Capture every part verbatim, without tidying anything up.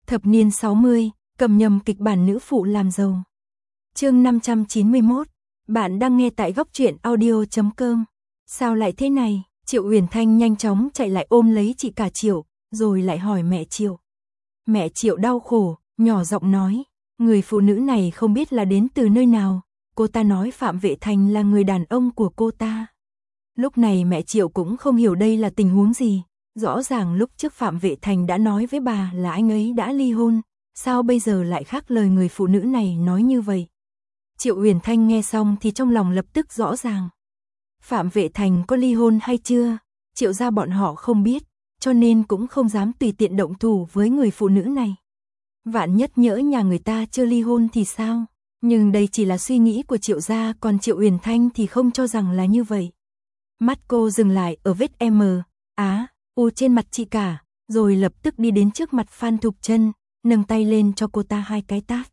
Thập niên sáu mươi, cầm nhầm kịch bản nữ phụ làm giàu. Chương năm trăm chín mươi mốt, bạn đang nghe tại góc truyện audio chấm com. Sao lại thế này? Triệu Uyển Thanh nhanh chóng chạy lại ôm lấy chị cả Triệu, rồi lại hỏi mẹ Triệu. Mẹ Triệu đau khổ, nhỏ giọng nói, người phụ nữ này không biết là đến từ nơi nào, cô ta nói Phạm Vệ Thành là người đàn ông của cô ta. Lúc này mẹ Triệu cũng không hiểu đây là tình huống gì, rõ ràng lúc trước Phạm Vệ Thành đã nói với bà là anh ấy đã ly hôn, sao bây giờ lại khác lời người phụ nữ này nói như vậy. Triệu Uyển Thanh nghe xong thì trong lòng lập tức rõ ràng. Phạm Vệ Thành có ly hôn hay chưa, Triệu gia bọn họ không biết, cho nên cũng không dám tùy tiện động thủ với người phụ nữ này. Vạn nhất nhỡ nhà người ta chưa ly hôn thì sao? Nhưng đây chỉ là suy nghĩ của Triệu gia, còn Triệu Uyển Thanh thì không cho rằng là như vậy. Mắt cô dừng lại ở vết M, Á, U trên mặt chị cả, rồi lập tức đi đến trước mặt Phan Thục Chân, nâng tay lên cho cô ta hai cái tát.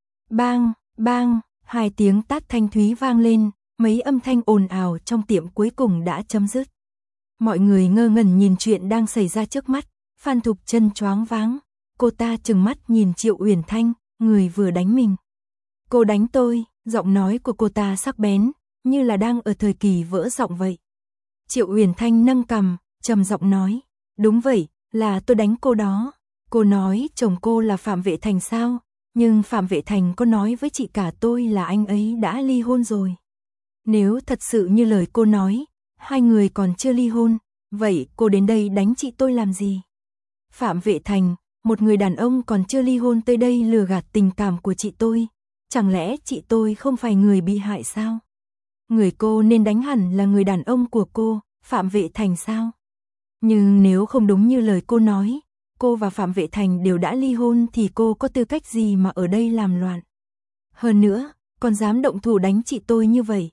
Bang, bang, hai tiếng tát thanh thúy vang lên, mấy âm thanh ồn ào trong tiệm cuối cùng đã chấm dứt. Mọi người ngơ ngẩn nhìn chuyện đang xảy ra trước mắt, Phan Thục Chân choáng váng, cô ta trừng mắt nhìn Triệu Uyển Thanh, người vừa đánh mình. Cô đánh tôi, giọng nói của cô ta sắc bén, như là đang ở thời kỳ vỡ giọng vậy. Triệu Uyển Thanh nâng cằm, trầm giọng nói, đúng vậy, là tôi đánh cô đó. Cô nói chồng cô là Phạm Vệ Thành sao, nhưng Phạm Vệ Thành có nói với chị cả tôi là anh ấy đã ly hôn rồi. Nếu thật sự như lời cô nói, hai người còn chưa ly hôn, vậy cô đến đây đánh chị tôi làm gì? Phạm Vệ Thành, một người đàn ông còn chưa ly hôn tới đây lừa gạt tình cảm của chị tôi, chẳng lẽ chị tôi không phải người bị hại sao? Người cô nên đánh hẳn là người đàn ông của cô, Phạm Vệ Thành sao? Nhưng nếu không đúng như lời cô nói, cô và Phạm Vệ Thành đều đã ly hôn thì cô có tư cách gì mà ở đây làm loạn? Hơn nữa, còn dám động thủ đánh chị tôi như vậy.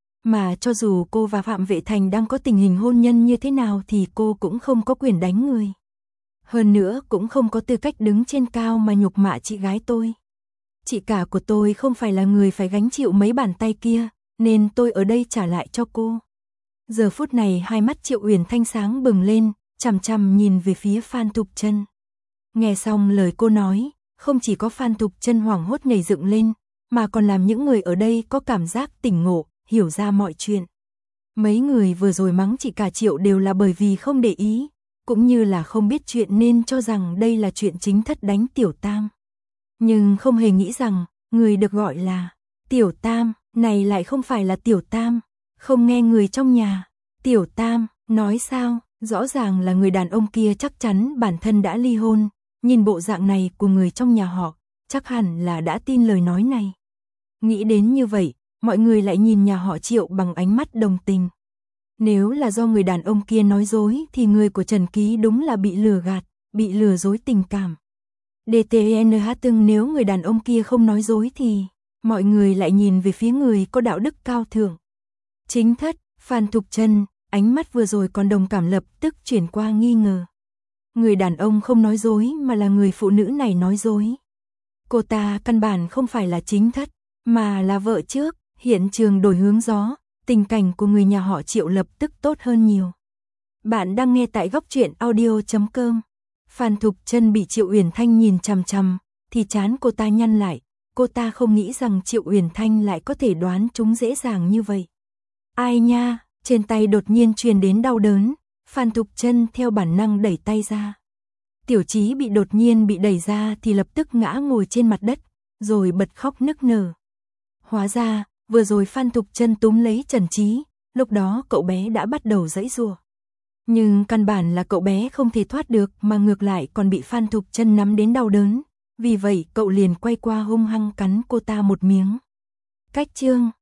Mà cho dù cô và Phạm Vệ Thành đang có tình hình hôn nhân như thế nào thì cô cũng không có quyền đánh người. Hơn nữa cũng không có tư cách đứng trên cao mà nhục mạ chị gái tôi. Chị cả của tôi không phải là người phải gánh chịu mấy bàn tay kia, nên tôi ở đây trả lại cho cô. Giờ phút này hai mắt Triệu Uyển Thanh sáng bừng lên, chằm chằm nhìn về phía Phan Thục Chân. Nghe xong lời cô nói, không chỉ có Phan Thục Chân hoảng hốt nhảy dựng lên, mà còn làm những người ở đây có cảm giác tỉnh ngộ, hiểu ra mọi chuyện. Mấy người vừa rồi mắng chị cả Triệu đều là bởi vì không để ý, cũng như là không biết chuyện nên cho rằng đây là chuyện chính thất đánh Tiểu Tam. Nhưng không hề nghĩ rằng, người được gọi là Tiểu Tam, này lại không phải là Tiểu Tam, không nghe người trong nhà. Tiểu Tam, nói sao, rõ ràng là người đàn ông kia chắc chắn bản thân đã ly hôn, nhìn bộ dạng này của người trong nhà họ, chắc hẳn là đã tin lời nói này. Nghĩ đến như vậy, mọi người lại nhìn nhà họ Triệu bằng ánh mắt đồng tình. Nếu là do người đàn ông kia nói dối thì người của Trần Ký đúng là bị lừa gạt, bị lừa dối tình cảm. đê tê en hát từng nếu người đàn ông kia không nói dối thì mọi người lại nhìn về phía người có đạo đức cao thượng. Chính thất, Phan Thục Chân, ánh mắt vừa rồi còn đồng cảm lập tức chuyển qua nghi ngờ. Người đàn ông không nói dối mà là người phụ nữ này nói dối. Cô ta căn bản không phải là chính thất, mà là vợ trước. Hiện trường đổi hướng gió, tình cảnh của người nhà họ Triệu lập tức tốt hơn nhiều. Bạn đang nghe tại góc truyện audio chấm com. Phan Thục Chân bị Triệu Uyển Thanh nhìn chằm chằm, thì trán cô ta nhăn lại, cô ta không nghĩ rằng Triệu Uyển Thanh lại có thể đoán chúng dễ dàng như vậy. Ai nha, trên tay đột nhiên truyền đến đau đớn, Phan Thục Chân theo bản năng đẩy tay ra. Tiểu Chí bị đột nhiên bị đẩy ra thì lập tức ngã ngồi trên mặt đất, rồi bật khóc nức nở. Hóa ra, vừa rồi Phan Thục Chân túm lấy Trần Chí, lúc đó cậu bé đã bắt đầu giãy giụa. Nhưng căn bản là cậu bé không thể thoát được mà ngược lại còn bị Phan Thục Chân nắm đến đau đớn, vì vậy cậu liền quay qua hung hăng cắn cô ta một miếng. Cách chương